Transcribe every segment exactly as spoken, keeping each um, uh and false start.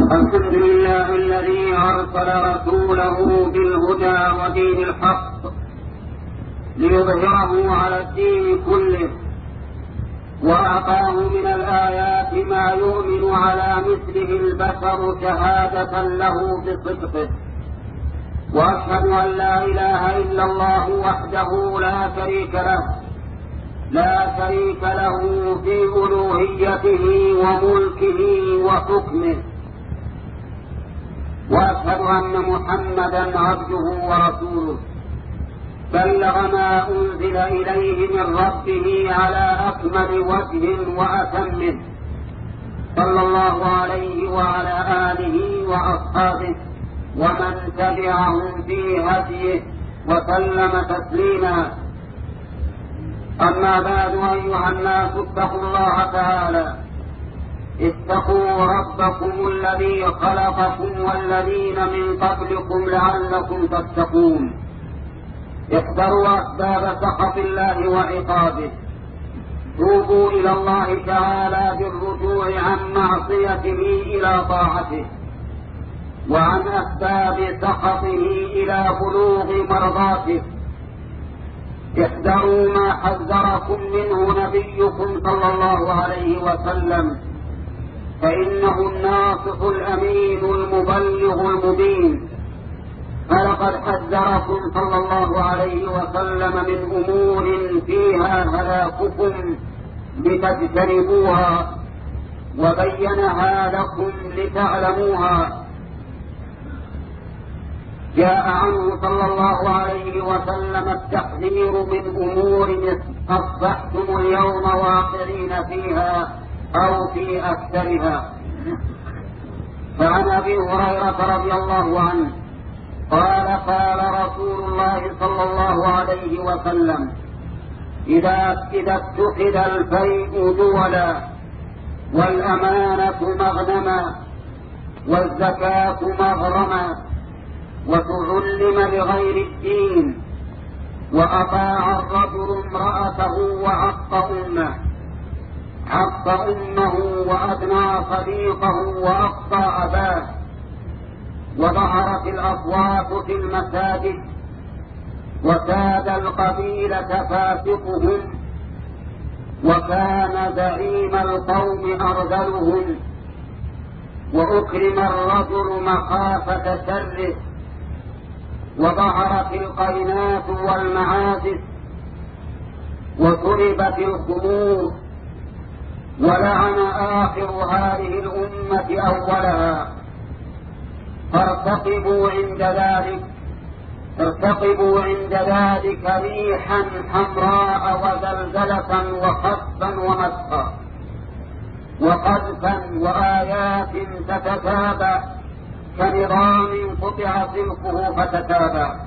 الحمد لله الذي أرسل رسوله بالهدى ودين الحق ليظهره على الدين كله، وأعطاه من الآيات ما يؤمن على مثله البشر شهادة له بصدقه. وأشهد أن لا إله إلا الله وحده لا شريك له لا شريك له في ألوهيته وملكه وحكمه، وأشهد أن محمدا عبده ورسوله بلغ ما أنزل إليه من ربه على أكمل وجه وأتمه، صلى الله عليه وعلى آله وأصحابه ومن تبعهم في هديه وسلم تسليما. أما بعد، أيها الناس اتقوا الله تعالى، اتقوا ربكم الذي خلقكم والذين من قبلكم لعلكم تتقون. احذروا أسباب سخط الله وعقابه، توبوا إلى الله تعالى بالرجوع عن معصيته إلى طاعته، وعن أسباب سخطه إلى بلوغ مرضاته. احذروا ما حذركم منه نبيكم صلى الله عليه وسلم، فإنه الناصح الأمين المبلغ المبين. فلقد حذركم صلى الله عليه وسلم من أمور فيها هلاككم لتجتنبوها، وبينها لكم لتعلموها. جاء عنه صلى الله عليه وسلم التحذير من أمور أصبحتم اليوم واقعين فيها أو في أكثرها. فعن أبي هريرة رضي الله عنه قال قال رسول الله صلى الله عليه وسلم: إذا إذا اتخذ الفيء دولا، والأمانة مغنما، والزكاة مغرما، وتعلم لغير الدين، وأطاع الرجل امرأته وعق أمه عق أمه وأدنى صديقه وأقصى أباه، وظهرت الأصوات في المساجد، وساد القبيلة فاسقهم، وكان زعيم القوم أرذلهم، وأكرم الرجل مخافة شره، وظهرت القينات والمعازف، وشربت الخمور، ولعن آخر هذه الأمة أولها. فارتقبوا عند ذلك ارتقبوا عند ذلك ريحا حمراء وزلزلة وخسفا ومسخا وقذفا وآيات تتتابع كنظام قطع سلكه فتتابع.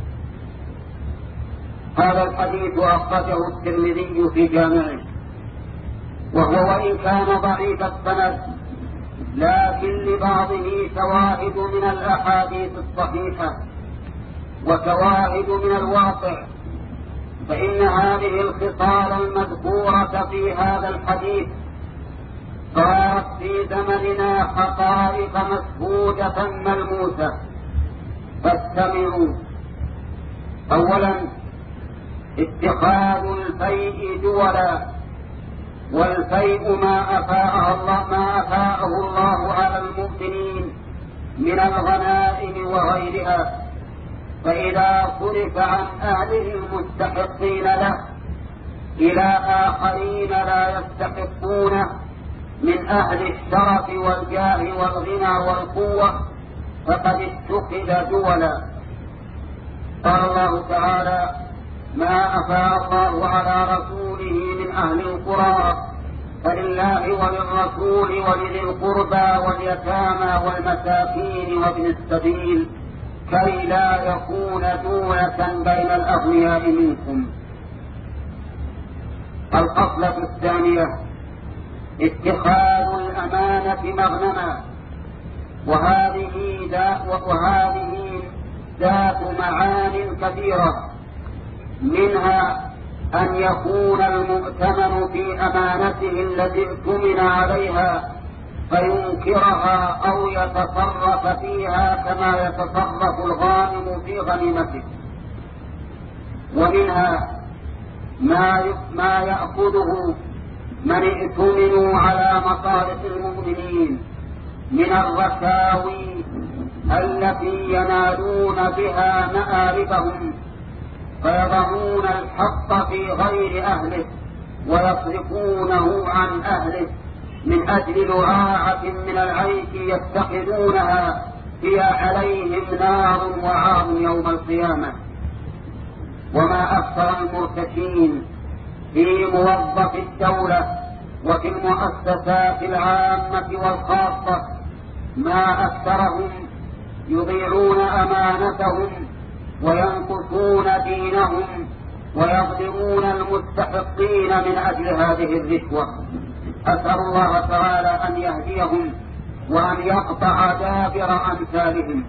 هذا الحديث أخرجه الترمذي في جامعه، وهو وإن كان ضعيف السند، لكن لبعضه شواهد من الأحاديث الصحيحة وشواهد من الواقع. فإن هذه الخصال المذكورة في هذا الحديث صارت في زمننا حقائق مشهودة ملموسة، فاستمعوا. أولا، اتخاذ الفيء دولا، والفيء ما أفاءه الله ما أفاءه الله على المؤمنين من الغنائم وغيرها، فإذا صرف عن أهله المستحقين له إلى آخرين لا يستحقونه من أهل الشرف والجاه والغنى والقوة، فقد اتخذ دولا. قال الله تعالى: ما أفاء الله على رسوله من أهل القرى فلله وللرسول ولذي القربى واليتامى والمساكين وابن السبيل كي لا يكون دولة بين الأغنياء منكم. الخصلة الثانية: اتخاذ الأمانة مغنما، وهذه ذات وهذه ذات معان كثيرة، منها أن يكون المؤتمن في أمانته التي اؤتمن عليها فينكرها أو يتصرف فيها كما يتصرف الغانم في غنيمته. ومنها ما ما يأخذه من ائتمنوا على مصالح المؤمنين من الرشاوي التي ينالون بها مآربهم، فيضعون الحق في غير أهله ويصرفونه عن أهله من أجل لعاعة من العيش يتخذونها هي عليهم نار وعار يوم القيامة. وما أكثر المرتشين في موظف الدولة وفي المؤسسات العامة والخاصة، ما أكثرهم يضيعون أمانتهم وينقصون دينهم ويظلمون المستحقين من أجل هذه الرشوة. أسأل الله تعالى أن يهديهم وأن يقطع دابر أمثالهم.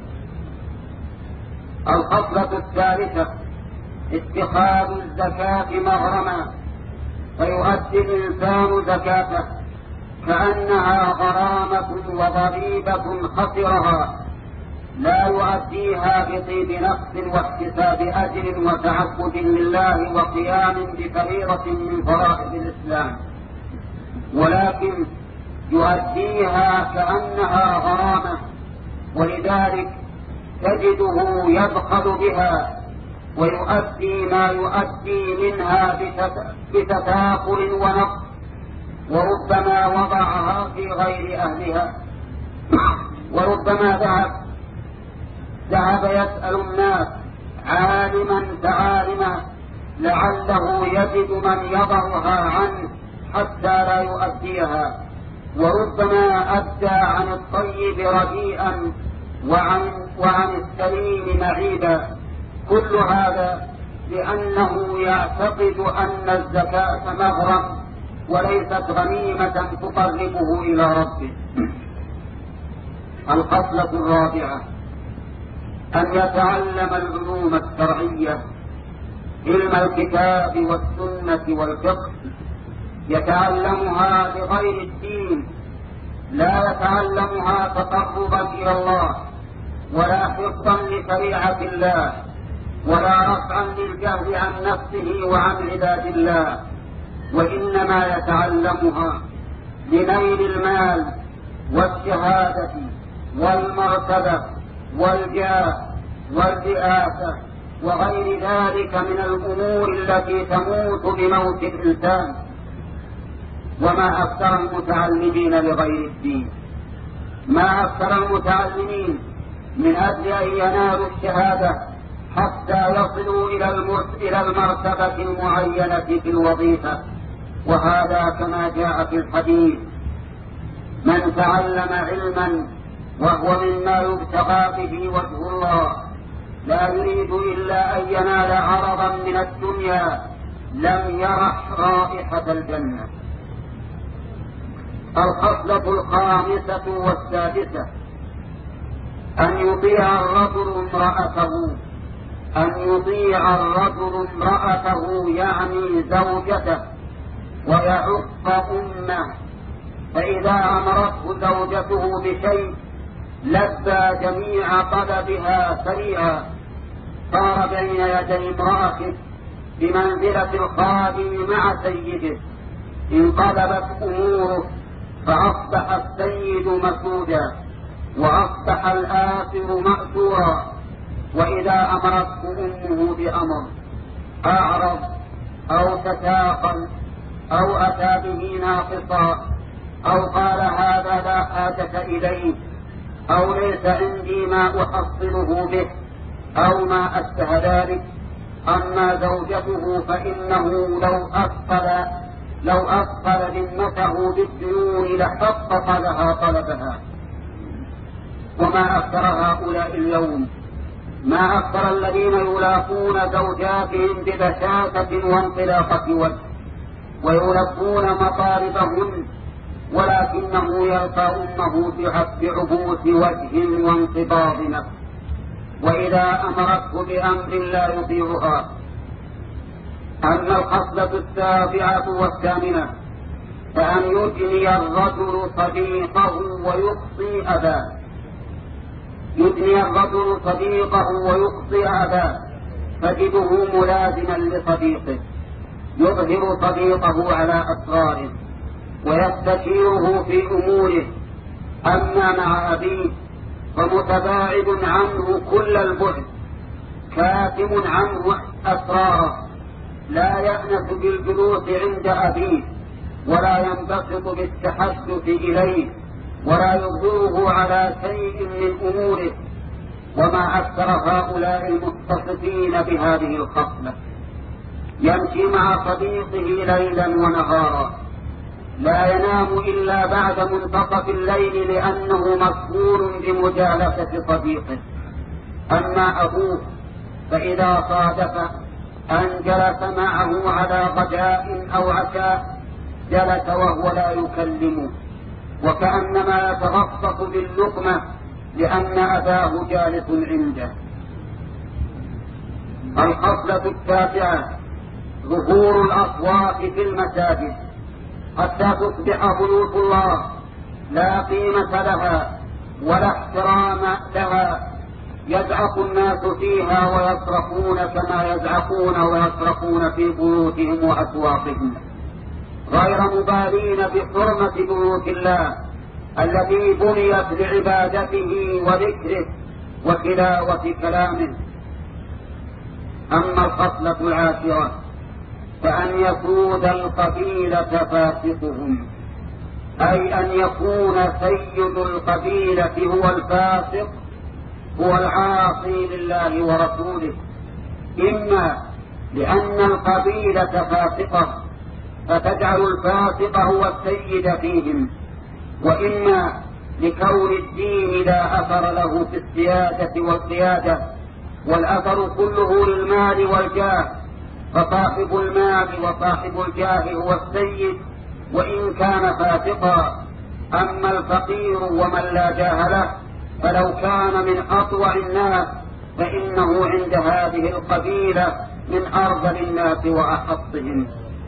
الخصلة الثالثة اتخاذ الزكاة مغرما، فيؤدي الإنسان زكاته كأنها غرامة وضريبة خسرها، لا يؤديها بطيب نفس واحتساب أجر وتعبد لله وقيام بفريضة من فرائض الإسلام، ولكن يؤديها كأنها غرامة، ولذلك تجده يبخل بها ويؤدي ما يؤدي منها بتتاقل ونقص، وربما وضعها في غير أهلها. وربما ذهب ذهب يسأل الناس عالما تعالما لعله يجد من يضعها عنه حتى لا يؤديها، وربما أدى عن الطيب رديئا وعن, وعن السليم معيبا. كل هذا لأنه يعتقد أن الزكاة مغرم وليست غنيمة تقربه إلى ربه. الخصلة الرابعة أن يتعلم العلوم الشرعية، علم الكتاب والسنة والفقه، يتعلمها لغير الدين، لا يتعلمها تقربا إلى الله ولا حفظا لشريعة الله ولا رفعا للجهل عن نفسه وعن عباد الله، وإنما يتعلمها لنيل المال والشهادة والمرتبة والجاه والرئاسة وغير ذلك من الأمور التي تموت بموت الإنسان. وما أكثر المتعلمين لغير الدين، ما أكثر المتعلمين من أجل أن ينالوا الشهادة حتى يصلوا إلى المرتبة المعينة في الوظيفة. وهذا كما جاء في الحديث: من تعلم علما وهو مما يبتغى به وجه الله لا يريد إلا أن ينال عرضا من الدنيا لم يرح رائحة الجنة. الخصلة الخامسة والسادسة أن يطيع الرجل امرأته أن يطيع الرجل امرأته يعني زوجته ويعق أمه، فإذا أمرته زوجته بشيء لبى جميع طلبها سريعا، صار بين يدي امرأته بمنزلة الخادم مع سيده، انقلبت أموره فأصبح السيد مسودا وأصبح الآثر مأثورا. وإذا أمرته أمه بأمر أعرض أو تتاقل أو أتى به ناقصا أو قال هذا لا حاجة إليه أو ليس عندي ما أحصله به أو ما أشبه ذلك. أما زوجته فإنه لو أثقل لو أثقل ذمته بالديون لحقق لها طلبها. وما أكثر هؤلاء اليوم، ما أكثر الذين يلاقون زوجاتهم ببشاشة وانطلاقة وجه ويلبون مطالبهن، ولكنه يلقى أمه بعبوس وجه وانقباض نفس، وإذا أمرته بأمر لا يطيعها. أما الخصلة السابعة والثامنة كأن يدني الرجل صديقه ويقصي أباه يدني الرجل صديقه ويقصي أباه تجده ملازما لصديقه، يظهر صديقه على أسراره ويستشيره في أموره. أما مع أبيه فمتباعد عنه كل البعد، كاتم عنه أسراره، لا يأنس بالجلوس عند أبيه، ولا ينبسط بالتحدث إليه، ولا يظهره على شيء من أموره. وما أكثر هؤلاء المتصفين بهذه الخصلة، يمشي مع صديقه ليلا ونهارا، لا ينام إلا بعد منتصف الليل لأنه مشغول بمجالسة صديقه. أما أبوه فإذا صادف أن جلس معه على غداء أو عشاء جلس وهو لا يكلمه، وكأنما يتغطس باللقمة لأن أباه جالس عنده. الخصلة التاسعة ظهور الأصوات في المساجد حتى تصبح بيوت الله لا قيمة لها ولا احترام لها، يزعق الناس فيها ويصرخون كما يزعقون ويصرخون في بيوتهم وأسواقهم، غير مبالين بحرمة بيوت الله التي بنيت لعبادته وذكره وتلاوة كلامه. أما الخصلة العاشرة فأن يسود القبيلة فاسقهم، أي أن يكون سيد القبيلة هو الفاسق، هو العاصي لله ورسوله، إما لأن القبيلة فاسقة فتجعل الفاسق هو السيد فيهم، وإما لكون الدين لا أثر له في السيادة والقيادة، والأثر كله للمال والجاه، فصاحب المال وصاحب الجاه هو السيد وإن كان فاسقا. أما الفقير ومن لا جاه له فلو كان من أطوع الناس فإنه عند هذه القبيلة من أرذل الناس وأحطهم.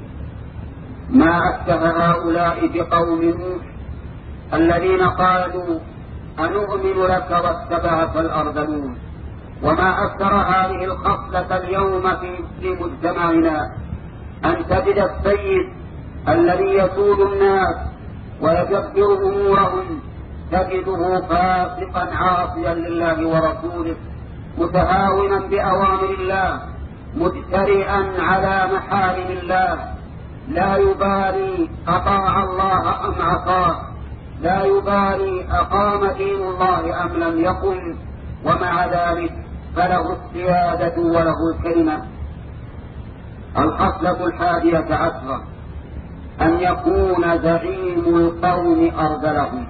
ما أشبه هؤلاء بقوم نوح الذين قالوا أنؤمن لك واتبعك الأرذلون. وما أكثر هذه الخصلة اليوم في مجتمعنا، أن تجد السيد الذي يسود الناس ويدبر أمورهم تجده فاسقا عاصيا لله ورسوله، متهاونا بأوامر الله، مجترئا على محارم الله، لا يبالي أطاع الله أم عصاه، لا يبالي أقام دين الله أم لم يقم، ومع ذلك فله السيادة وله الكلمة. الخصلة الحادية عشرة أن يكون زعيم القوم أرذلهم،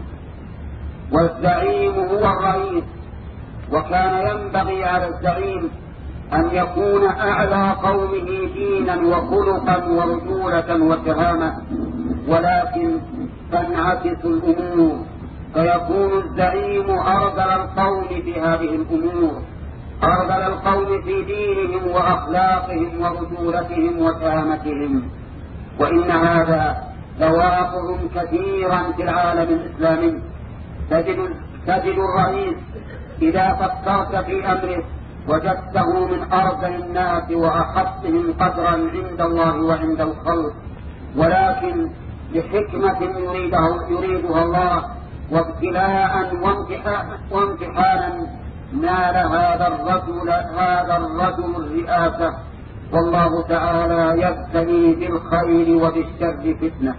والزعيم هو الرئيس، وكان ينبغي على الزعيم أن يكون أعلى قومه دينا وخلقا ورجولة وكرامة، ولكن تنعكس الأمور فيكون الزعيم أرذل القوم في هذه الأمور، أرذل القوم في دينهم وأخلاقهم ورجولتهم وكرامتهم. وإن هذا لواقع كثيرا في العالم الإسلامي. تجد, تجد الرئيس إذا فكرت في أمره وجدته من أرذل الناس وأحطهم قدرا عند الله وعند الخلق، ولكن لحكمة يريده يريدها الله وابتلاء وامتحانا نال هذا الرجل هذا الرجل الرئاسة، والله تعالى يبتلي بالخير وبالشر فتنة.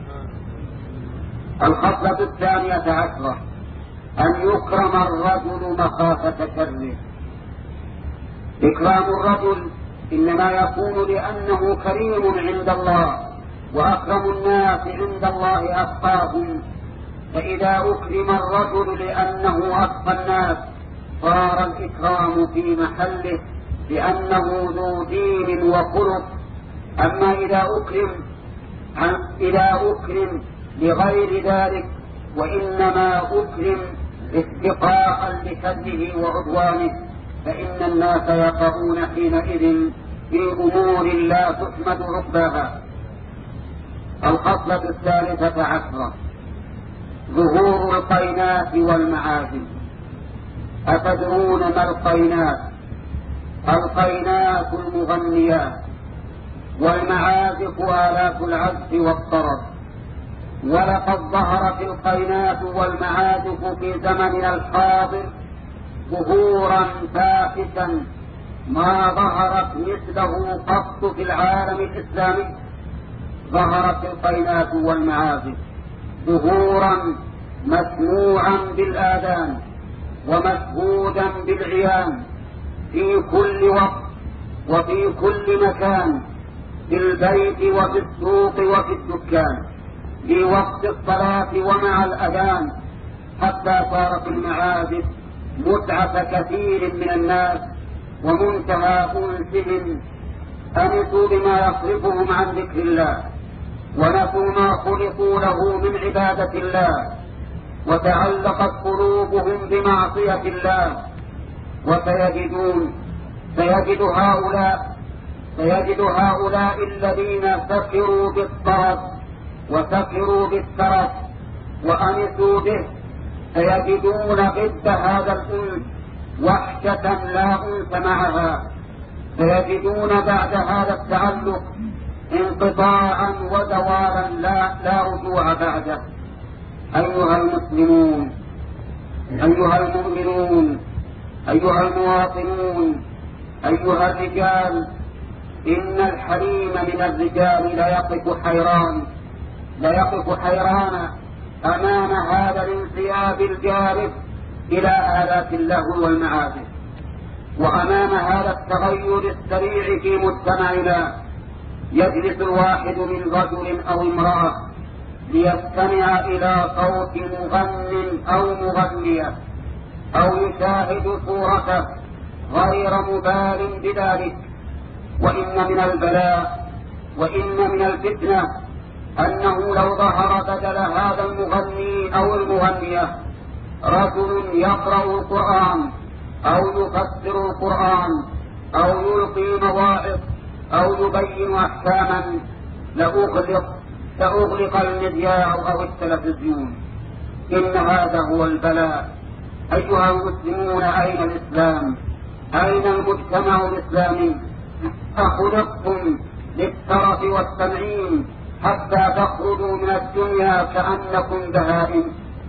الخصلة الثانية عشرة أن يكرم الرجل مخافة شره. إكرام الرجل إنما يكون لأنه كريم عند الله، وأكرم الناس عند الله أتقاهم، فإذا أكرم الرجل لأنه أتقى الناس صار الإكرام في محله لأنه ذو دين وخلق. أما إذا أكرم إذا أكرم لغير ذلك وإنما أكرم اتقاء لشره وعدوانه فإن الناس يقعون حينئذ في أمور لا تحمد ركبها. الخصلة الثالثة عشرة ظهور القينات والمعازف. أتدرون ما القينات؟ القينات المغنيات، والمعازف آلات العزف والطرب. ولقد ظهرت القينات والمعازف في زمننا الحاضر ظهورا فاحشا ما ظهرت مثله قط في العالم الإسلامي. ظهرت القينات والمعازف ظهورا مسموعا بالآذان ومشهودا بالعيان في كل وقت وفي كل مكان، في البيت وفي السوق وفي الدكان، في وقت الصلاة ومع الأذان، حتى صارت المعازف متعة كثير من الناس ومنتهى أنسهم. أنسوا بما يصرفهم عن ذكر الله، ونسوا ما خلقوا له من عبادة الله، وتعلقت قلوبهم بمعصية الله. وسيجدون سيجد هؤلاء سيجد هؤلاء الذين سكروا بالطرب وسكروا بالترف وأنسوا به، سيجدون ضد هذا الأنس وحشة لا أنس معها. سيجدون بعد هذا التعلق انقطاعا وزوالا لا, لا رجوع بعده. أيها المسلمون، أيها المؤمنون، أيها المواطنون، أيها الرجال، إن الحريم من الرجال ليقف حيران ليقف حيران أمام هذا الانسياب الجارف إلى آلات اللهو والمعازف، وأمام هذا التغير السريع في مجتمعنا. يجلس الواحد من رجل أو امرأة ليستمع إلى صوت مغن أو مغنية أو يشاهد صورته غير مبال بذلك. وإن من البلاء وإن من الفتنة أنه لو ظهر بدل هذا المغني أو المغنية رجل يقرأ القرآن أو يفسر القرآن أو يلقي مواعظ أو يبين أحكاما لأغلق لأغلق المذياع أو التلفزيون. إن هذا هو البلاء. أيها المسلمون، أين الإسلام؟ أين المجتمع الإسلامي؟ أخلقتم للترف والتنعيم حتى تخرجوا من الدنيا كأنكم بهائم.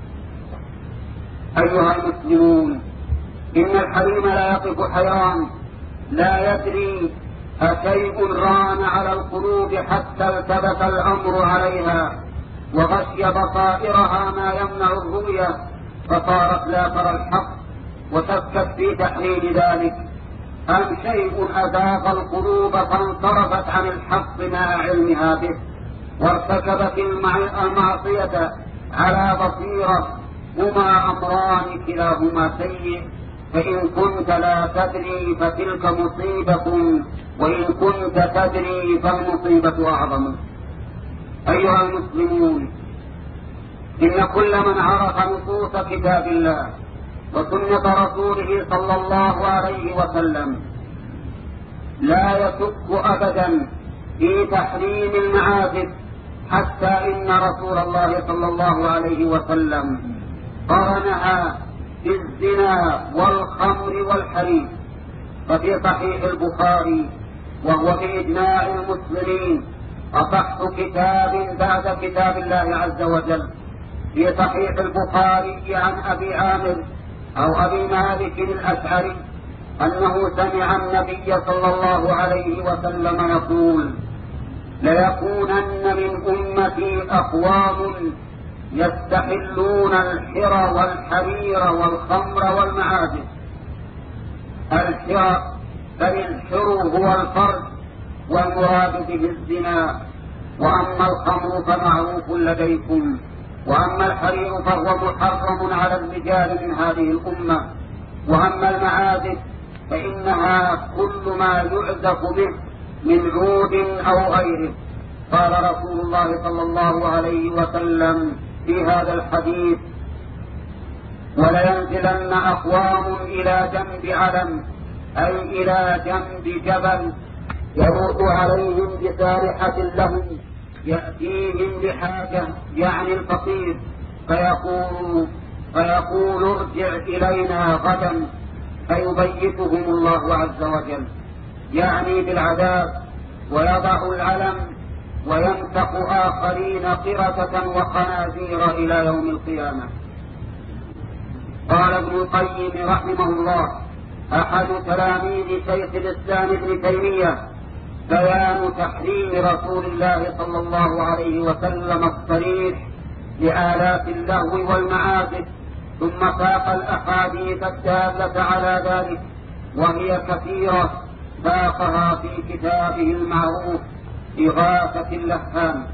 أيها المسلمون، إن الحريم لا يقف حيران، لا يدري أشيء ران على القلوب حتى التبس الأمر عليها وغشي بصائرها ما يمنع الرؤية، فصارت لا ترى الحق وشكت في تحليل ذلك. أم شيء أذاق القلوب فانصرفت عن الحق مع علمها به وارتكبت المعصية على بصيرة. هما أمران كلاهما سيء، فإن كنت لا تدري فتلك مصيبة، وإن كنت تدري فالمصيبة أعظم. أيها المسلمون، إن كل من عرف نصوص كتاب الله وسنة رسوله صلى الله عليه وسلم لا يشك أبدا في تحريم المعازف، حتى إن رسول الله صلى الله عليه وسلم قرنها بالزنا والخمر والحريم. ففي صحيح البخاري، وهو بإجماع المسلمين أصح كتاب بعد كتاب الله عز وجل، في صحيح البخاري عن أبي عامر أو أبي مالك الأشعري أنه سمع النبي صلى الله عليه وسلم يقول: ليكونن من أمتي أقوام يستحلون الحر والحرير والخمر والمعازف. الحر بل الحر هو الفرج والمراد به الزنا، وأما الخمر فمعروف لديكم، وأما الحرير فهو محرم على الرجال من هذه الأمة، وأما المعازف فإنها كل ما يعزف به من عود أو غيره. قال رسول الله صلى الله عليه وسلم في هذا الحديث: ولينزلن أقوام إلى جنب علم، أي إلى جنب جبل، يمر عليهم بسارحة لهم يأتيهم بحاجة يعني الفقير فيقول, فيقول ارجع إلينا غدا فيبيتهم الله عز وجل يعني بالعذاب ويضع العلم وينتق آخرين قردة وخنازير إلى يوم القيامة. قال ابن القيم رحمه الله أحد تلاميذ شيخ الإسلام ابن تيمية بيان تحريم رسول الله صلى الله عليه وسلم الصريح لآلات اللهو والمعازف، ثم ساق الأحاديث الدالة على ذلك وهي كثيرة ساقها في كتابه المعروف إغاثة اللهفان.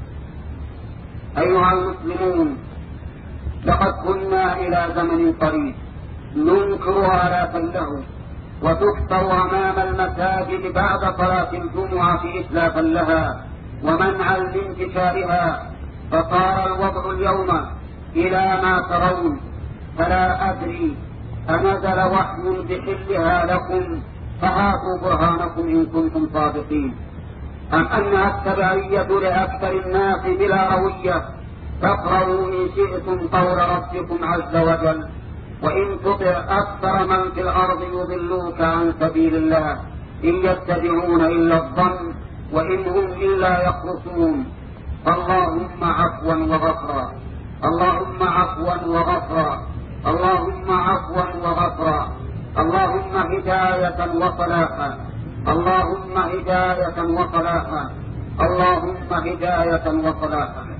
أيها المسلمون، لقد كنا إلى زمن قريب ننكر آلات اللهو وتكثر أمام المساجد بعد صلاة الجمعة إتلافا لها ومنعا لانتشارها، فصار الوضع اليوم إلى ما ترون، فلا أدري أنزل وحي بحلها لكم فهاتوا برهانكم إن كنتم صادقين، أم أنها التبعية لأكثر الناس بلا روية. فاقرأوا إن شئتم قول ربكم عز وجل وإن تطع أكثر من في الأرض يضلوك عن سبيل الله إن يتبعون إلا الظن وإن هم إلا يخرصون. اللهم عفوا وغفرا، اللهم عفوا وغفرا، اللهم عفوا وغفرا، اللهم هداية وصلاحا، اللهم هداية وصلاحا، اللهم هداية وصلاحا.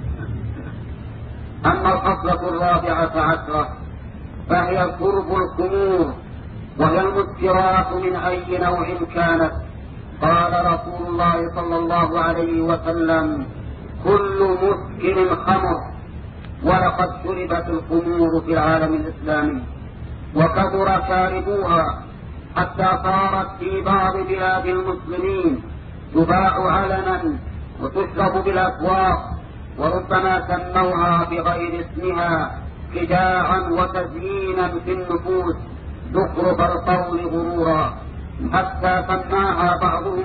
أما الخصلة الرابعة عشرة فهي شرب الخمور وهي المسكرات من أي نوع كانت. قال رسول الله صلى الله عليه وسلم كل مسكر خمر، ولقد شربت الخمور في العالم الإسلامي وكثر شاربوها حتى صارت في بعض بلاد المسلمين تباع علنا وتشرب بالأسواق، وربما سموها بغير اسمها خداعا وتزيينا في النفوس زخرف القول غرورا، حتى سماها بعضهم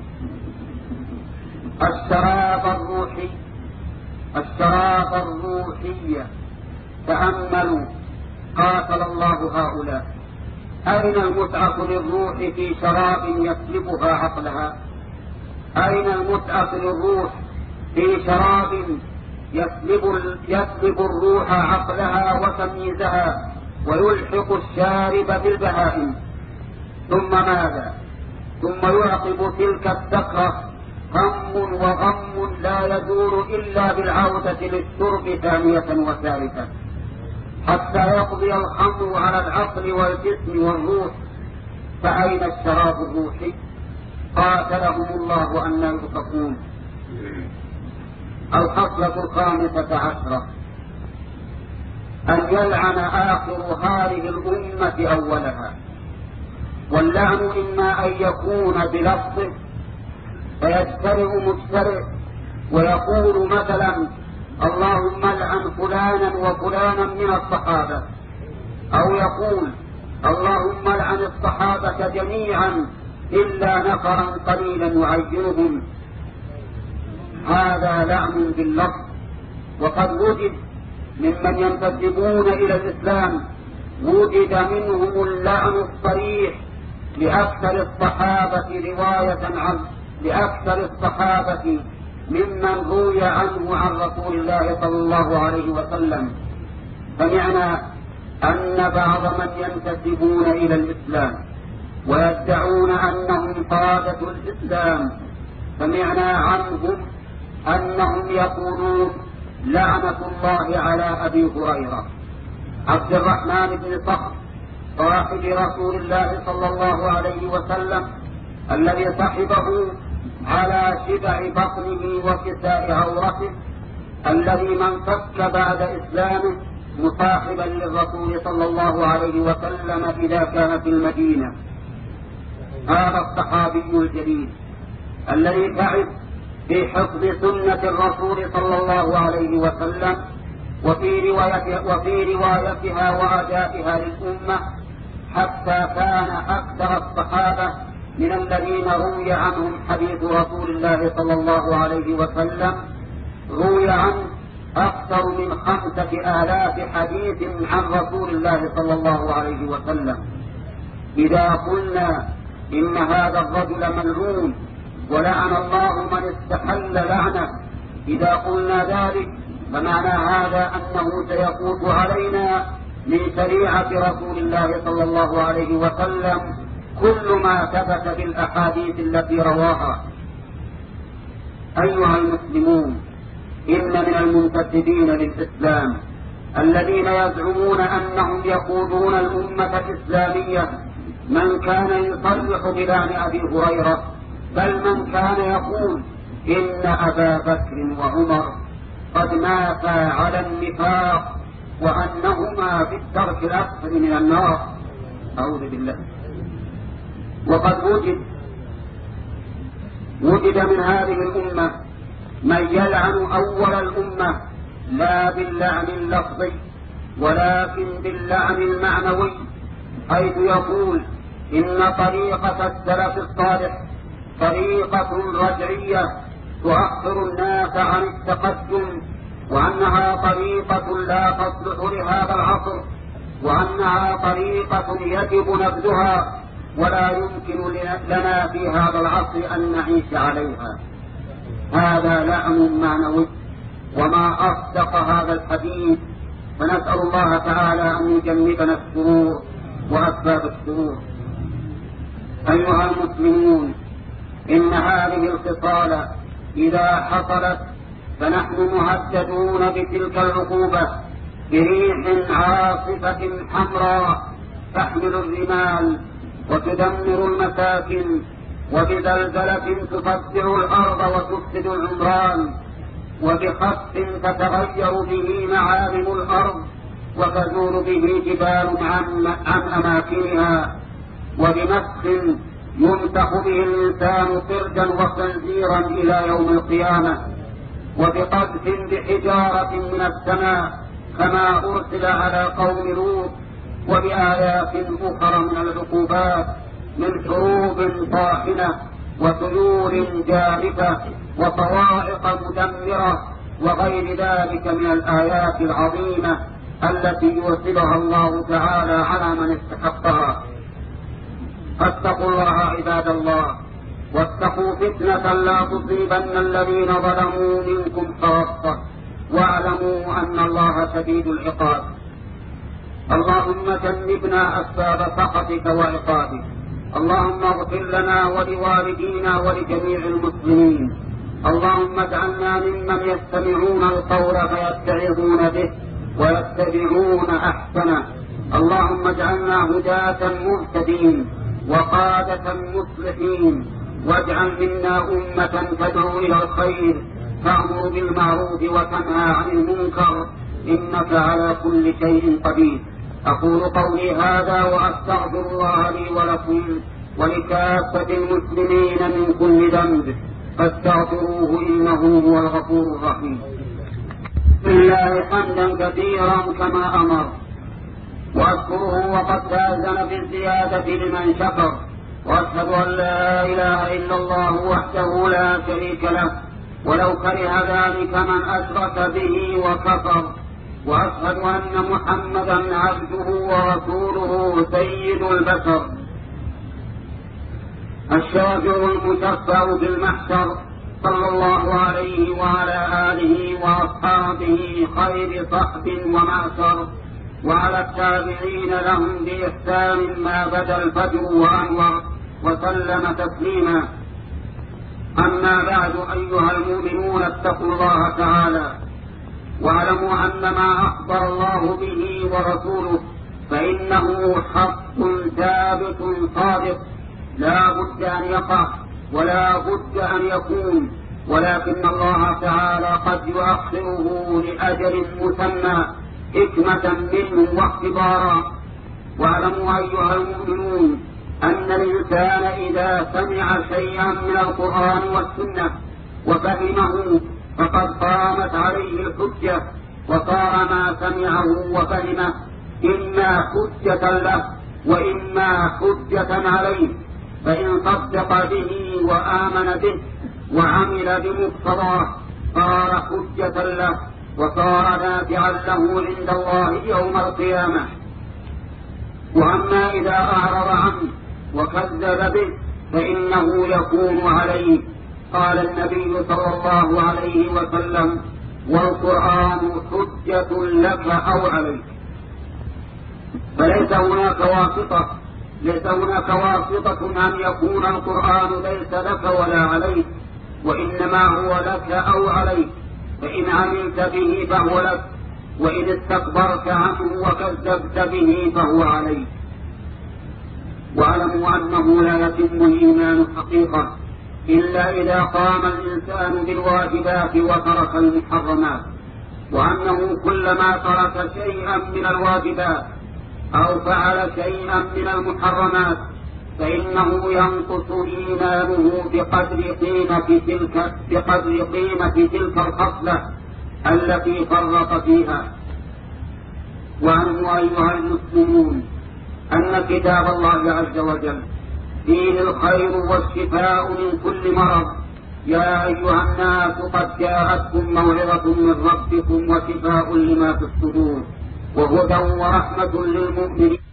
الشراب الروحي الشراب الروحية. تأملوا قاتل الله هؤلاء، أين المتعة للروح في شراب يسلبها عقلها؟ أين المتعة للروح في شراب يسلب, يسلب الروح عقلها وتمييزها ويلحق الشارب بالبهائم؟ ثم ماذا؟ ثم يعقب تلك السكرة هم وغم لا يدور إلا بالعودة للشرب ثانية وثالثة حتى يقضي الخمر على العقل والجسم والروح. فأين الشراب الروحي؟ قاتلهم الله أن يؤفكون. الخصلة الخامسة عشرة أن يلعن آخر هذه الأمة أولها. واللعن إما أن يكون بلفظه فيجترئ مجترئ ويقول مثلا اللهم العن فلانا وفلانا من الصحابة، أو يقول اللهم العن الصحابة جميعا إلا نفرا قليلا يعينهم. هذا لعن باللفظ. وقد وجد ممن ينتسبون إلى الإسلام وجد منهم اللعن الصريح لأكثر الصحابة رواية عن لأكثر الصحابة ممن روي عنه عن رسول الله صلى الله عليه وسلم. فمعنى أن بعض من ينتسبون إلى الإسلام ويدعون أنهم قادة الإسلام، فمعنى عنهم أنهم يقولون لعنة الله على أبي هريرة عبد الرحمن بن صخر صاحب رسول الله صلى الله عليه وسلم الذي صحبه على شبع بطنه وكساء عورته، الذي من فك بعد إسلامه مصاحبا للرسول صلى الله عليه وسلم إذا كان في المدينة. هذا الصحابي الجليل الذي تعب في حفظ سنة الرسول صلى الله عليه وسلم وفي روايتها, وفي روايتها وأدائها للأمة، حتى كان أكثر الصحابة من الذين روي عنهم حديث رسول الله صلى الله عليه وسلم روي عنه أكثر من خمسة آلاف حديث عن رسول الله صلى الله عليه وسلم. إذا قلنا إن هذا الرجل ملعون ولعن الله من استحل لعنه، إذا قلنا ذلك فمعنى هذا أنه سيفوت علينا من شريعة رسول الله صلى الله عليه وسلم كل ما ثبت في الأحاديث التي رواها. أيها المسلمون، إن من المنتسبين للإسلام الذين يزعمون أنهم يقودون الأمة الإسلامية من كان يصرح بلعن أبي هريرة، بل من كان يقول إن أبا بكر وعمر قد ماتا على النفاق وأنهما في الدرك الأسفل من النار. أعوذ بالله. وقد وجد وجد من هذه الأمة من يلعن أول الأمة لا باللعن اللفظي ولكن باللعن المعنوي، حيث يقول إن طريقة السلف الصالح طريقة رجعية تؤخر الناس عن التقدم، وأنها طريقة لا تصلح لهذا العصر، وأنها طريقة يجب نبذها ولا يمكن لنا في هذا العصر أن نعيش عليها. هذا لعن معنوي، وما أصدق هذا الحديث، فنسأل الله تعالى أن يجنبنا الشرور وأسباب الشرور. أيها المسلمون، إن هذه الخصال إذا حصلت فنحن مهددون بتلك العقوبة بريح عاصفة حمراء تحمل الرمال وتدمر المساكن، وبزلزلة تفجر الأرض وتفسد العمران، وبخسف تتغير به معالم الأرض وتزول به جبال عن, عن أماكنها، وبمسخ يمسخ به الإنسان سرجا وخنزيرا إلى يوم القيامة، وبقذف بحجارة من السماء كما أرسل على قوم لوط، وبآيات أخرى من العقوبات من حروب طاحنة وطيور جارفة وصواعق مدمرة وغير ذلك من الآيات العظيمة التي يرسلها الله تعالى على من استحقها. فاتقوا الله عباد الله، واتقوا فتنة لا تصيبن الذين ظلموا منكم خاصة، واعلموا أن الله شديد العقاب. اللهم جنبنا أسباب سخطك وعقابك، اللهم اغفر لنا ولوالدينا ولجميع المسلمين، اللهم اجعلنا ممن يستمعون القول فيتبعون به ويتبعون أحسنه، اللهم اجعلنا هداة مهتدين وقادة مصلحين، واجعل منا أمة تدعو إلى الخير تأمر بالمعروف وتنهى عن المنكر، إنك على كل شيء قدير. أقول قولي هذا وأستغفر الله لي ولكم ولكافة المسلمين من كل ذنب، فاستغفروه إنه هو الغفور الرحيم. بسم الله حمدا كثيرا كما أمر، وأذكره وقد تأذن بالزيادة لمن شكر، وأشهد أن لا إله إلا الله وحده لا شريك له ولو كره ذلك من أشرك به وكفر، وأشهد أن محمدا عبده ورسوله سيد البشر الشافع المشفع في المحشر، صلى الله عليه وعلى آله وأصحابه خير صحب ومعشر، وعلى التابعين لهم بإحسان ما بدا الفجر وأنور، وسلم تسليما. أما بعد، أيها المؤمنون، اتقوا الله تعالى واعلموا أن ما أخبر الله به ورسوله فإنه حق ثابت صادق، لا بد أن يقع ولا بد أن يكون، ولكن الله تعالى قد يؤخره لأجل مسمى حكمة منه واختبارا. واعلموا أيها المؤمنون أن الإنسان إذا سمع شيئا من القرآن والسنة وفهمه فقد قامت عليه الحجة، وصار ما سمعه وفهمه إما حجة له وإما حجة عليه، فإن صدق به وآمن به وعمل بمقتضاه صار حجة له وصار نافعا له عند الله يوم القيامة. وأما إذا أعرض عنه وكذب به فإنه يكون عليه. قال النبي صلى الله عليه وسلم: والقرآن حجة لك أو عليك. فليس هناك واسطة ليس هناك واسطة أن يكون القرآن ليس لك ولا عليك، وإنما هو لك أو عليك، فإن عملت به فهو لك، وإن استكبرت عنه وكذبت به فهو عليك. واعلموا أنه لا يتم الإيمان حقيقة إلا إذا قام الإنسان بالواجبات وترك المحرمات، وأنه كلما ترك شيئا من الواجبات أو فعل شيئا من المحرمات فإنه ينقص إيمانه بقدر قيمة تلك بقدر قيمة تلك الخصلة التي فرط فيها. واعلموا أيها المسلمون أن كتاب الله عز وجل فيه الخير والشفاء من كل مرض. يا أيها الناس قد جاءتكم موعظة من ربكم وشفاء لما في الصدور وهدى ورحمة للمؤمنين.